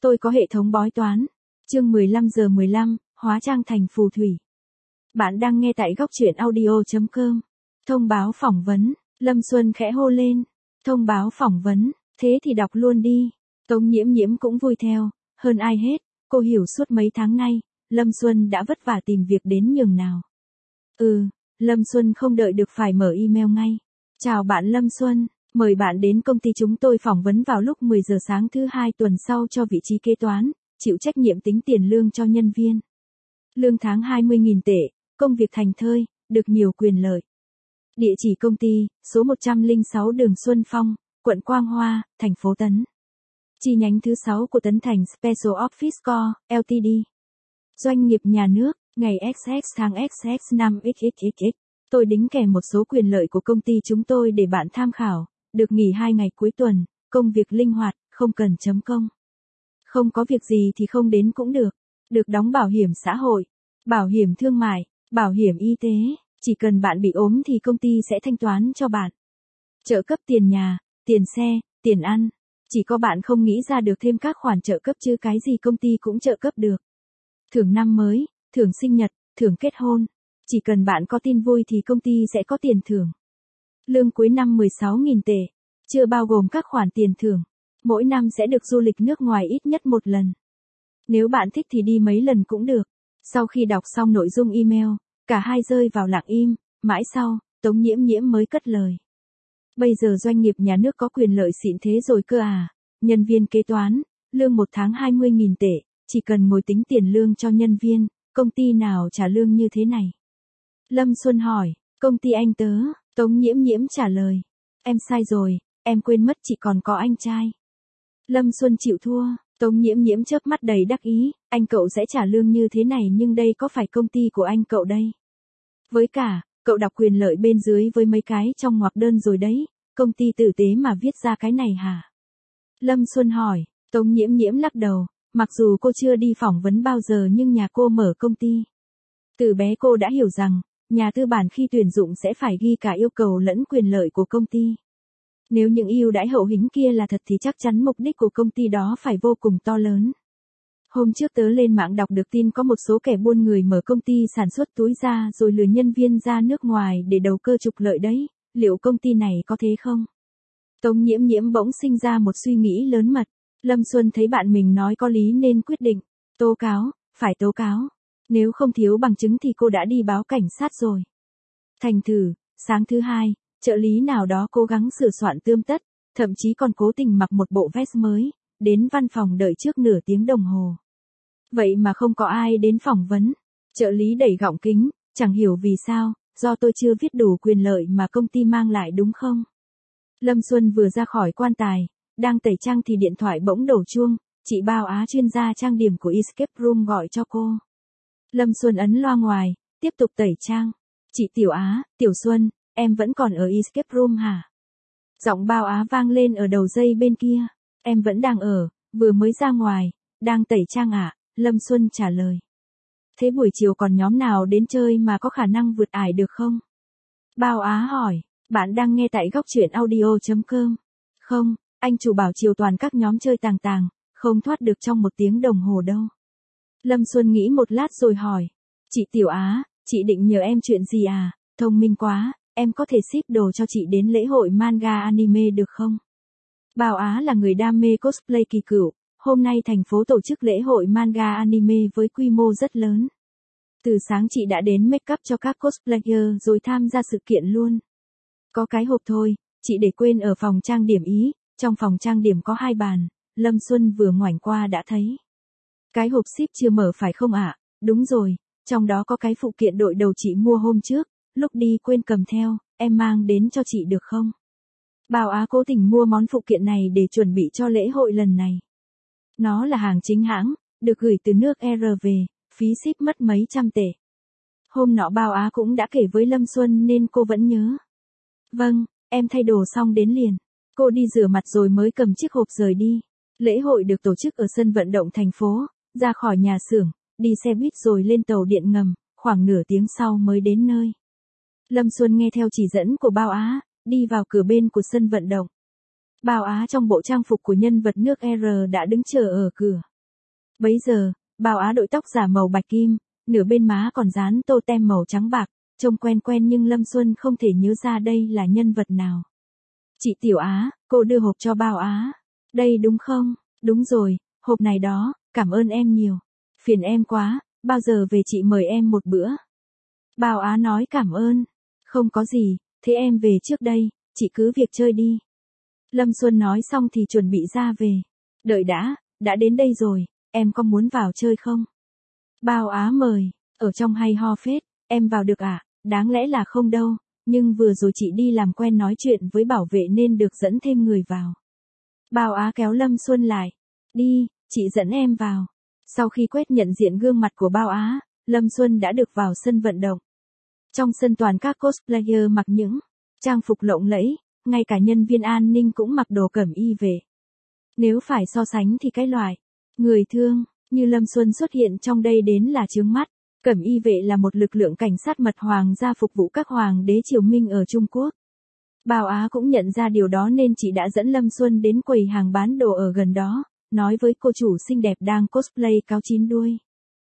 Tôi có hệ thống bói toán. Chương 15:15, hóa trang thành phù thủy. Bạn đang nghe tại góc truyện audio.com. Thông báo phỏng vấn, Lâm Xuân khẽ hô lên. Thông báo phỏng vấn, thế thì đọc luôn đi. Tống Nhiễm Nhiễm cũng vui theo, hơn ai hết, cô hiểu suốt mấy tháng nay, Lâm Xuân đã vất vả tìm việc đến nhường nào. Lâm Xuân không đợi được phải mở email ngay. Chào bạn Lâm Xuân, mời bạn đến công ty chúng tôi phỏng vấn vào lúc 10 giờ sáng thứ 2 tuần sau cho vị trí kế toán, chịu trách nhiệm tính tiền lương cho nhân viên. Lương tháng 20.000 tệ, công việc thành thơi, được nhiều quyền lợi. Địa chỉ công ty, số 106 đường Xuân Phong, quận Quang Hoa, thành phố Tấn. Chi nhánh thứ 6 của Tấn Thành Special Office Co., Ltd. Doanh nghiệp nhà nước, ngày XX tháng XX năm XXXX. Tôi đính kèm một số quyền lợi của công ty chúng tôi để bạn tham khảo, được nghỉ 2 ngày cuối tuần, công việc linh hoạt, không cần chấm công. Không có việc gì thì không đến cũng được đóng bảo hiểm xã hội, bảo hiểm thương mại, bảo hiểm y tế, chỉ cần bạn bị ốm thì công ty sẽ thanh toán cho bạn. Trợ cấp tiền nhà, tiền xe, tiền ăn, chỉ có bạn không nghĩ ra được thêm các khoản trợ cấp chứ cái gì công ty cũng trợ cấp được. Thưởng năm mới, thưởng sinh nhật, thưởng kết hôn. Chỉ cần bạn có tin vui thì công ty sẽ có tiền thưởng. Lương cuối năm 16.000 tệ, chưa bao gồm các khoản tiền thưởng. Mỗi năm sẽ được du lịch nước ngoài ít nhất một lần. Nếu bạn thích thì đi mấy lần cũng được. Sau khi đọc xong nội dung email, cả hai rơi vào lặng im, mãi sau, Tống Nhiễm Nhiễm mới cất lời. Bây giờ doanh nghiệp nhà nước có quyền lợi xịn thế rồi cơ à? Nhân viên kế toán, lương một tháng 20.000 tệ, chỉ cần ngồi tính tiền lương cho nhân viên, công ty nào trả lương như thế này? Lâm Xuân hỏi, công ty anh tớ, Tống Nhiễm Nhiễm trả lời. Em sai rồi, em quên mất chị còn có anh trai. Lâm Xuân chịu thua, Tống Nhiễm Nhiễm chớp mắt đầy đắc ý, anh cậu sẽ trả lương như thế này nhưng đây có phải công ty của anh cậu đây. Với cả, cậu đọc quyền lợi bên dưới với mấy cái trong ngoặc đơn rồi đấy, công ty tử tế mà viết ra cái này hả? Lâm Xuân hỏi, Tống Nhiễm Nhiễm lắc đầu, mặc dù cô chưa đi phỏng vấn bao giờ nhưng nhà cô mở công ty. Từ bé cô đã hiểu rằng, nhà tư bản khi tuyển dụng sẽ phải ghi cả yêu cầu lẫn quyền lợi của công ty. Nếu những ưu đãi hậu hĩnh kia là thật thì chắc chắn mục đích của công ty đó phải vô cùng to lớn. Hôm trước tớ lên mạng đọc được tin có một số kẻ buôn người mở công ty sản xuất túi da rồi lừa nhân viên ra nước ngoài để đầu cơ trục lợi đấy, liệu công ty này có thế không? Tống Nhiễm Nhiễm bỗng sinh ra một suy nghĩ lớn mật. Lâm Xuân thấy bạn mình nói có lý nên quyết định, tố cáo, phải tố cáo. Nếu không thiếu bằng chứng thì cô đã đi báo cảnh sát rồi. Thành thử, sáng thứ 2, trợ lý nào đó cố gắng sửa soạn tươm tất, thậm chí còn cố tình mặc một bộ vest mới, đến văn phòng đợi trước nửa tiếng đồng hồ. Vậy mà không có ai đến phỏng vấn. Trợ lý đẩy gọng kính, chẳng hiểu vì sao, do tôi chưa viết đủ quyền lợi mà công ty mang lại đúng không? Lâm Xuân vừa ra khỏi quan tài, đang tẩy trang thì điện thoại bỗng đổ chuông, chị Bao Á chuyên gia trang điểm của Escape Room gọi cho cô. Lâm Xuân ấn loa ngoài, tiếp tục tẩy trang. Chị Tiểu Á, Tiểu Xuân, em vẫn còn ở Escape Room hả? Giọng Bao Á vang lên ở đầu dây bên kia. Em vẫn đang ở, vừa mới ra ngoài, đang tẩy trang ạ, Lâm Xuân trả lời. Thế buổi chiều còn nhóm nào đến chơi mà có khả năng vượt ải được không? Bao Á hỏi, bạn đang nghe tại góc truyện audio.com. Không, anh chủ bảo chiều toàn các nhóm chơi tàng tàng, không thoát được trong 1 tiếng đồng hồ đâu. Lâm Xuân nghĩ một lát rồi hỏi. Chị Tiểu Á, chị định nhờ em chuyện gì à? Thông minh quá, em có thể ship đồ cho chị đến lễ hội manga anime được không? Bao Á là người đam mê cosplay kỳ cựu, hôm nay thành phố tổ chức lễ hội manga anime với quy mô rất lớn. Từ sáng chị đã đến make up cho các cosplayer rồi tham gia sự kiện luôn. Có cái hộp thôi, chị để quên ở phòng trang điểm ý, trong phòng trang điểm có 2 bàn, Lâm Xuân vừa ngoảnh qua đã thấy. Cái hộp ship chưa mở phải không ạ? Đúng rồi, trong đó có cái phụ kiện đội đầu chị mua hôm trước, lúc đi quên cầm theo, em mang đến cho chị được không? Bao Á cố tình mua món phụ kiện này để chuẩn bị cho lễ hội lần này. Nó là hàng chính hãng, được gửi từ nước R về, phí ship mất mấy trăm tệ. Hôm nọ Bao Á cũng đã kể với Lâm Xuân nên cô vẫn nhớ. Vâng, em thay đồ xong đến liền. Cô đi rửa mặt rồi mới cầm chiếc hộp rời đi. Lễ hội được tổ chức ở sân vận động thành phố, ra khỏi nhà xưởng, đi xe buýt rồi lên tàu điện ngầm, khoảng nửa tiếng sau mới đến nơi. Lâm Xuân nghe theo chỉ dẫn của Bao Á, đi vào cửa bên của sân vận động. Bao Á trong bộ trang phục của nhân vật nước R đã đứng chờ ở cửa. Bấy giờ, Bao Á đội tóc giả màu bạch kim, nửa bên má còn dán tô tem màu trắng bạc, trông quen quen nhưng Lâm Xuân không thể nhớ ra đây là nhân vật nào. Chị Tiểu Á, cô đưa hộp cho Bao Á. Đây đúng không? Đúng rồi, hộp này đó, cảm ơn em nhiều. Phiền em quá, bao giờ về chị mời em một bữa. Bao Á nói cảm ơn. Không có gì, thế em về trước đây, chị cứ việc chơi đi. Lâm Xuân nói xong thì chuẩn bị ra về. Đợi đã đến đây rồi, em có muốn vào chơi không? Bao Á mời, ở trong hay ho phết, em vào được à? Đáng lẽ là không đâu, nhưng vừa rồi chị đi làm quen nói chuyện với bảo vệ nên được dẫn thêm người vào. Bao Á kéo Lâm Xuân lại. Đi, chị dẫn em vào. Sau khi quét nhận diện gương mặt của Bao Á, Lâm Xuân đã được vào sân vận động. Trong sân toàn các cosplayer mặc những trang phục lộng lẫy, ngay cả nhân viên an ninh cũng mặc đồ cẩm y vệ. Nếu phải so sánh thì cái loại người thương như Lâm Xuân xuất hiện trong đây đến là chướng mắt. Cẩm y vệ là một lực lượng cảnh sát mật hoàng gia phục vụ các hoàng đế triều Minh ở Trung Quốc. Bao Á cũng nhận ra điều đó nên chị đã dẫn Lâm Xuân đến quầy hàng bán đồ ở gần đó, nói với cô chủ xinh đẹp đang cosplay cáo chín đuôi.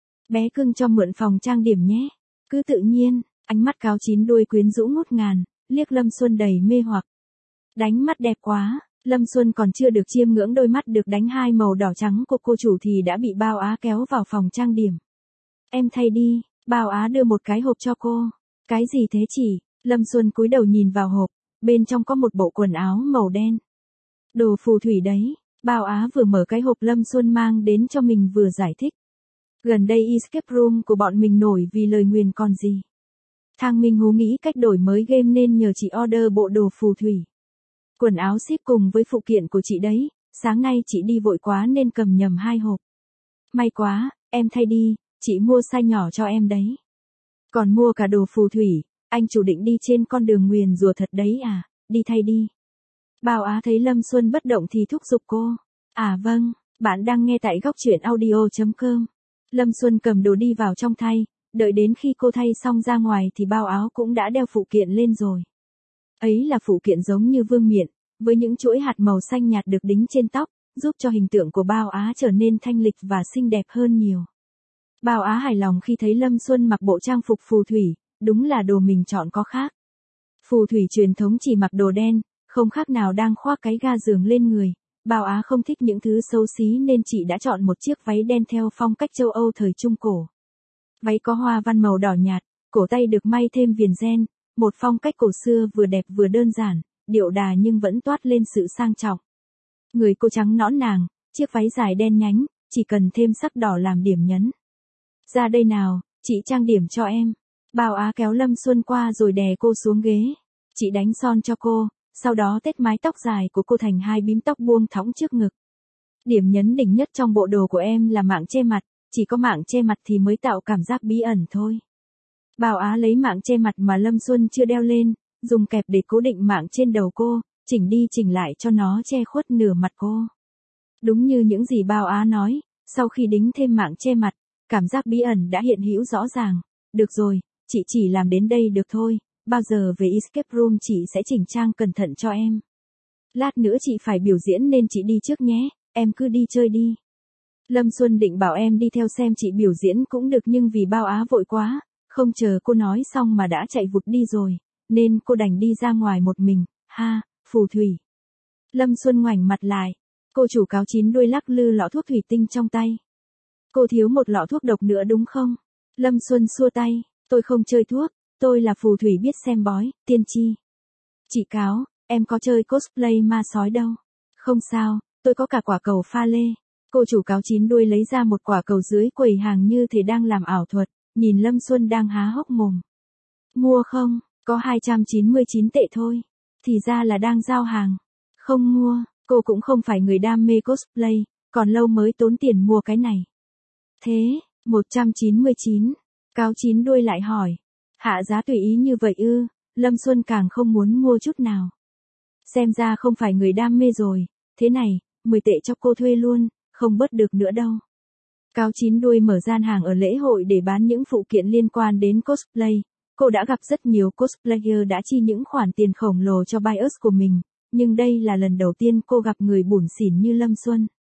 Bé cưng cho mượn phòng trang điểm nhé. Cứ tự nhiên, ánh mắt cáo chín đuôi quyến rũ ngút ngàn, liếc Lâm Xuân đầy mê hoặc. Đánh mắt đẹp quá, Lâm Xuân còn chưa được chiêm ngưỡng đôi mắt được đánh hai màu đỏ trắng của cô chủ thì đã bị Bao Á kéo vào phòng trang điểm. Em thay đi, Bao Á đưa một cái hộp cho cô. Cái gì thế chị? Lâm Xuân cúi đầu nhìn vào hộp, bên trong có một bộ quần áo màu đen. Đồ phù thủy đấy. Bao Á vừa mở cái hộp Lâm Xuân mang đến cho mình vừa giải thích. Gần đây escape room của bọn mình nổi vì lời nguyền còn gì. Thang Minh Hú nghĩ cách đổi mới game nên nhờ chị order bộ đồ phù thủy. Quần áo ship cùng với phụ kiện của chị đấy, sáng nay chị đi vội quá nên cầm nhầm hai hộp. May quá, em thay đi, chị mua size nhỏ cho em đấy. Còn mua cả đồ phù thủy, anh chủ định đi trên con đường nguyền rủa thật đấy à, đi thay đi. Bao Á thấy Lâm Xuân bất động thì thúc giục cô. À vâng, bạn đang nghe tại góc truyện audio.com. Lâm Xuân cầm đồ đi vào trong thay, đợi đến khi cô thay xong ra ngoài thì Bao Áo cũng đã đeo phụ kiện lên rồi. Ấy là phụ kiện giống như vương miện, với những chuỗi hạt màu xanh nhạt được đính trên tóc, giúp cho hình tượng của Bao Á trở nên thanh lịch và xinh đẹp hơn nhiều. Bao Á hài lòng khi thấy Lâm Xuân mặc bộ trang phục phù thủy, đúng là đồ mình chọn có khác. Phù thủy truyền thống chỉ mặc đồ đen, không khác nào đang khoác cái ga giường lên người. Bao Á không thích những thứ xấu xí nên chị đã chọn một chiếc váy đen theo phong cách châu Âu thời Trung Cổ. Váy có hoa văn màu đỏ nhạt, cổ tay được may thêm viền ren, một phong cách cổ xưa vừa đẹp vừa đơn giản, điệu đà nhưng vẫn toát lên sự sang trọng. Người cô trắng nõn nàng, chiếc váy dài đen nhánh, chỉ cần thêm sắc đỏ làm điểm nhấn. Ra đây nào, chị trang điểm cho em. Bao Á kéo Lâm Xuân qua rồi đè cô xuống ghế. Chị đánh son cho cô, sau đó tết mái tóc dài của cô thành hai bím tóc buông thõng trước ngực. Điểm nhấn đỉnh nhất trong bộ đồ của em là mạng che mặt, chỉ có mạng che mặt thì mới tạo cảm giác bí ẩn thôi. Bao Á lấy mạng che mặt mà Lâm Xuân chưa đeo lên, dùng kẹp để cố định mạng trên đầu cô, chỉnh đi chỉnh lại cho nó che khuất nửa mặt cô. Đúng như những gì Bao Á nói, sau khi đính thêm mạng che mặt, cảm giác bí ẩn đã hiện hữu rõ ràng. Được rồi, chị chỉ làm đến đây được thôi, bao giờ về escape room chị sẽ chỉnh trang cẩn thận cho em. Lát nữa chị phải biểu diễn nên chị đi trước nhé, em cứ đi chơi đi. Lâm Xuân định bảo em đi theo xem chị biểu diễn cũng được nhưng vì Bao Á vội quá, không chờ cô nói xong mà đã chạy vụt đi rồi, nên cô đành đi ra ngoài một mình. Ha, phù thủy. Lâm Xuân ngoảnh mặt lại, cô chủ cáo chín đuôi lắc lư lọ thuốc thủy tinh trong tay. Cô thiếu một lọ thuốc độc nữa đúng không? Lâm Xuân xua tay, tôi không chơi thuốc, tôi là phù thủy biết xem bói, tiên tri. Chị cáo, em có chơi cosplay ma sói đâu. Không sao, tôi có cả quả cầu pha lê. Cô chủ cáo chín đuôi lấy ra một quả cầu dưới quầy hàng như thể đang làm ảo thuật, nhìn Lâm Xuân đang há hốc mồm. Mua không, có 299 tệ thôi. Thì ra là đang giao hàng. Không mua, cô cũng không phải người đam mê cosplay, còn lâu mới tốn tiền mua cái này. Thế, 199. Cáo chín đuôi lại hỏi. Hạ giá tùy ý như vậy ư? Lâm Xuân càng không muốn mua chút nào. Xem ra không phải người đam mê rồi. Thế này, 10 tệ cho cô thuê luôn, không bớt được nữa đâu. Cáo chín đuôi mở gian hàng ở lễ hội để bán những phụ kiện liên quan đến cosplay. Cô đã gặp rất nhiều cosplayer đã chi những khoản tiền khổng lồ cho bias của mình, nhưng đây là lần đầu tiên cô gặp người bủn xỉn như Lâm Xuân.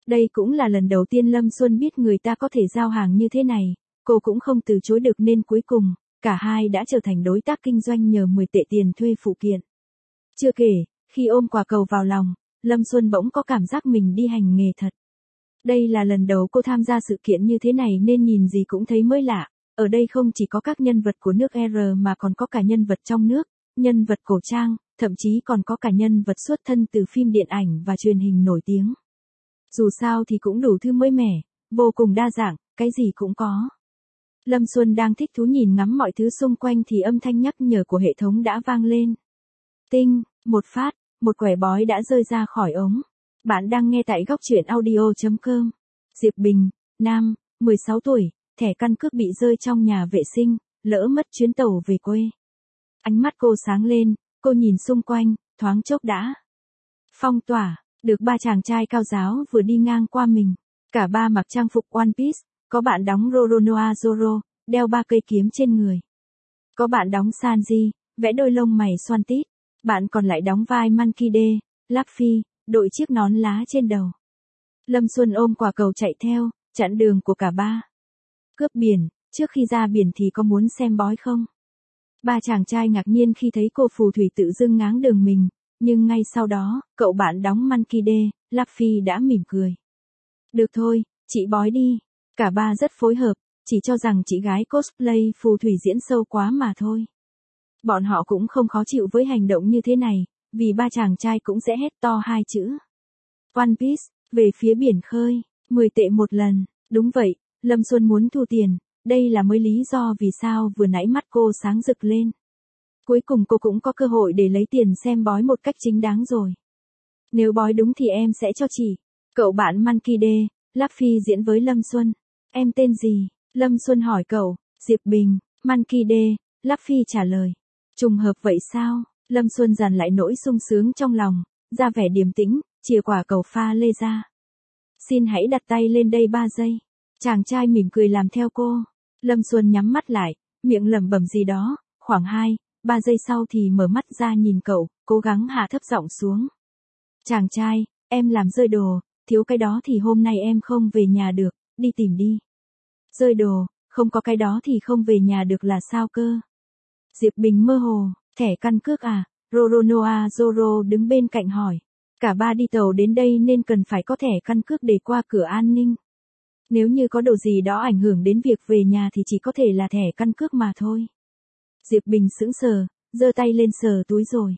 Đây cũng là lần đầu tiên Lâm Xuân biết người ta có thể giao hàng như thế này, cô cũng không từ chối được nên cuối cùng, cả hai đã trở thành đối tác kinh doanh nhờ 10 tệ tiền thuê phụ kiện. Chưa kể, khi ôm quả cầu vào lòng, Lâm Xuân bỗng có cảm giác mình đi hành nghề thật. Đây là lần đầu cô tham gia sự kiện như thế này nên nhìn gì cũng thấy mới lạ. Ở đây không chỉ có các nhân vật của nước R mà còn có cả nhân vật trong nước, nhân vật cổ trang, thậm chí còn có cả nhân vật xuất thân từ phim điện ảnh và truyền hình nổi tiếng. Dù sao thì cũng đủ thứ mới mẻ, vô cùng đa dạng, cái gì cũng có. Lâm Xuân đang thích thú nhìn ngắm mọi thứ xung quanh thì âm thanh nhắc nhở của hệ thống đã vang lên. Tinh, một phát, một quẻ bói đã rơi ra khỏi ống. Bạn đang nghe tại góc truyện audio.com. Diệp Bình, nam, 16 tuổi, thẻ căn cước bị rơi trong nhà vệ sinh, lỡ mất chuyến tàu về quê. Ánh mắt cô sáng lên, cô nhìn xung quanh, thoáng chốc đã phong tỏa, được ba chàng trai cao giáo vừa đi ngang qua mình. Cả ba mặc trang phục One Piece, có bạn đóng Roronoa Zoro, đeo 3 cây kiếm trên người. Có bạn đóng Sanji, vẽ đôi lông mày xoăn tít. Bạn còn lại đóng vai Monkey D, Luffy, đội chiếc nón lá trên đầu. Lâm Xuân ôm quả cầu chạy theo, chặn đường của cả ba. Cướp biển, trước khi ra biển thì có muốn xem bói không? Ba chàng trai ngạc nhiên khi thấy cô phù thủy tự dưng ngáng đường mình, nhưng ngay sau đó, cậu bạn đóng Monkey D, Luffy đã mỉm cười. Được thôi, chị bói đi. Cả ba rất phối hợp, chỉ cho rằng chị gái cosplay phù thủy diễn sâu quá mà thôi. Bọn họ cũng không khó chịu với hành động như thế này, vì ba chàng trai cũng sẽ hét to hai chữ. One Piece, về phía biển khơi, 10 tệ một lần, đúng vậy, Lâm Xuân muốn thu tiền, đây là mới lý do vì sao vừa nãy mắt cô sáng rực lên. Cuối cùng cô cũng có cơ hội để lấy tiền xem bói một cách chính đáng rồi. Nếu bói đúng thì em sẽ cho chị. Cậu bạn Monkey D, Luffy diễn với Lâm Xuân. Em tên gì? Lâm Xuân hỏi cậu. Diệp Bình, Monkey D, Luffy trả lời. Trùng hợp vậy sao? Lâm Xuân dằn lại nỗi sung sướng trong lòng, ra vẻ điềm tĩnh, chìa quả cầu pha lê ra. Xin hãy đặt tay lên đây 3 giây. Chàng trai mỉm cười làm theo cô. Lâm Xuân nhắm mắt lại, miệng lẩm bẩm gì đó, khoảng 2-3 giây sau thì mở mắt ra nhìn cậu, cố gắng hạ thấp giọng xuống. Chàng trai, em làm rơi đồ, thiếu cái đó thì hôm nay em không về nhà được, đi tìm đi. Rơi đồ, không có cái đó thì không về nhà được là sao cơ? Diệp Bình mơ hồ, thẻ căn cước à? Roronoa Zoro đứng bên cạnh hỏi. Cả ba đi tàu đến đây nên cần phải có thẻ căn cước để qua cửa an ninh. Nếu như có đồ gì đó ảnh hưởng đến việc về nhà thì chỉ có thể là thẻ căn cước mà thôi. Diệp Bình sững sờ, giơ tay lên sờ túi rồi.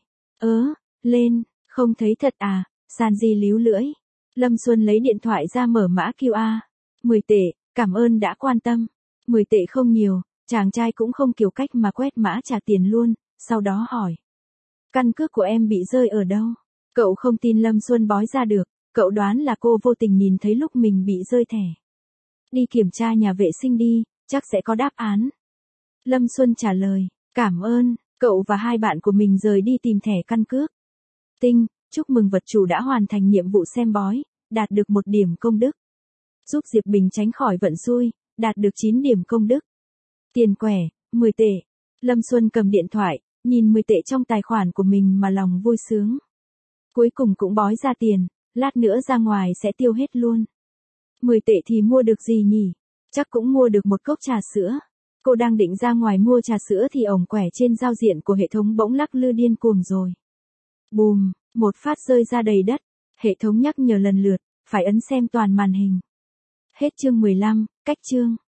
Lên, không thấy thật à? Sanji líu lưỡi. Lâm Xuân lấy điện thoại ra mở mã QR. 10 tệ, cảm ơn đã quan tâm. 10 tệ không nhiều, chàng trai cũng không kiểu cách mà quét mã trả tiền luôn, sau đó hỏi. Căn cước của em bị rơi ở đâu? Cậu không tin Lâm Xuân bói ra được, cậu đoán là cô vô tình nhìn thấy lúc mình bị rơi thẻ. Đi kiểm tra nhà vệ sinh đi, chắc sẽ có đáp án. Lâm Xuân trả lời, cảm ơn, cậu và hai bạn của mình rời đi tìm thẻ căn cước. Tinh, chúc mừng vật chủ đã hoàn thành nhiệm vụ xem bói, đạt được 1 điểm công đức. Giúp Diệp Bình tránh khỏi vận xui, đạt được 9 điểm công đức. Tiền quẻ, 10 tệ. Lâm Xuân cầm điện thoại, nhìn 10 tệ trong tài khoản của mình mà lòng vui sướng. Cuối cùng cũng bói ra tiền, lát nữa ra ngoài sẽ tiêu hết luôn. 10 tệ thì mua được gì nhỉ? Chắc cũng mua được một cốc trà sữa. Cô đang định ra ngoài mua trà sữa thì ổng quẻ trên giao diện của hệ thống bỗng lắc lư điên cuồng rồi. Bùm, một phát rơi ra đầy đất. Hệ thống nhắc nhở lần lượt, phải ấn xem toàn màn hình. Hết chương 15, cách chương.